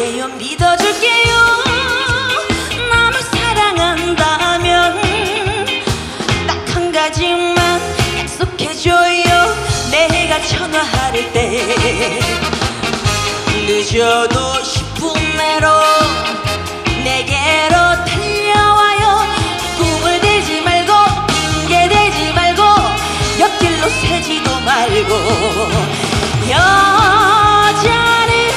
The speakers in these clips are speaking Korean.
그래요 믿어줄게요. 나를 사랑한다면 딱 한 가지만 약속해줘요. 내가 전화할 때 늦어도 10분 내로 내게로 달려와요. 꿈을 대지 말고 핑계 대지 말고 옆길로 새지도 말고. 여자는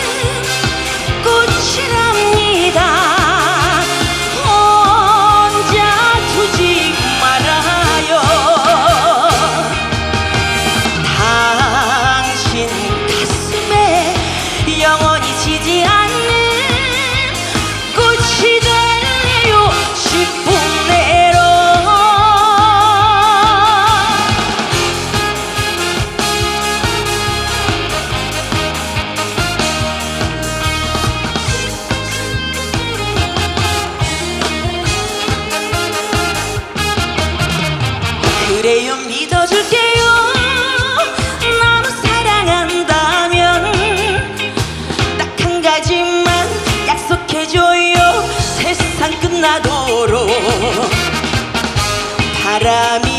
꽃이랍니다. 혼자 두지 말아요. 당신 가슴에 영원히 지지 않는 꽃이 될래요. 10분 내로. 그래요 믿어줄게요. 나를 사랑한다면 딱 한 가지만 약속해줘요. 세상 끝나도록 바람이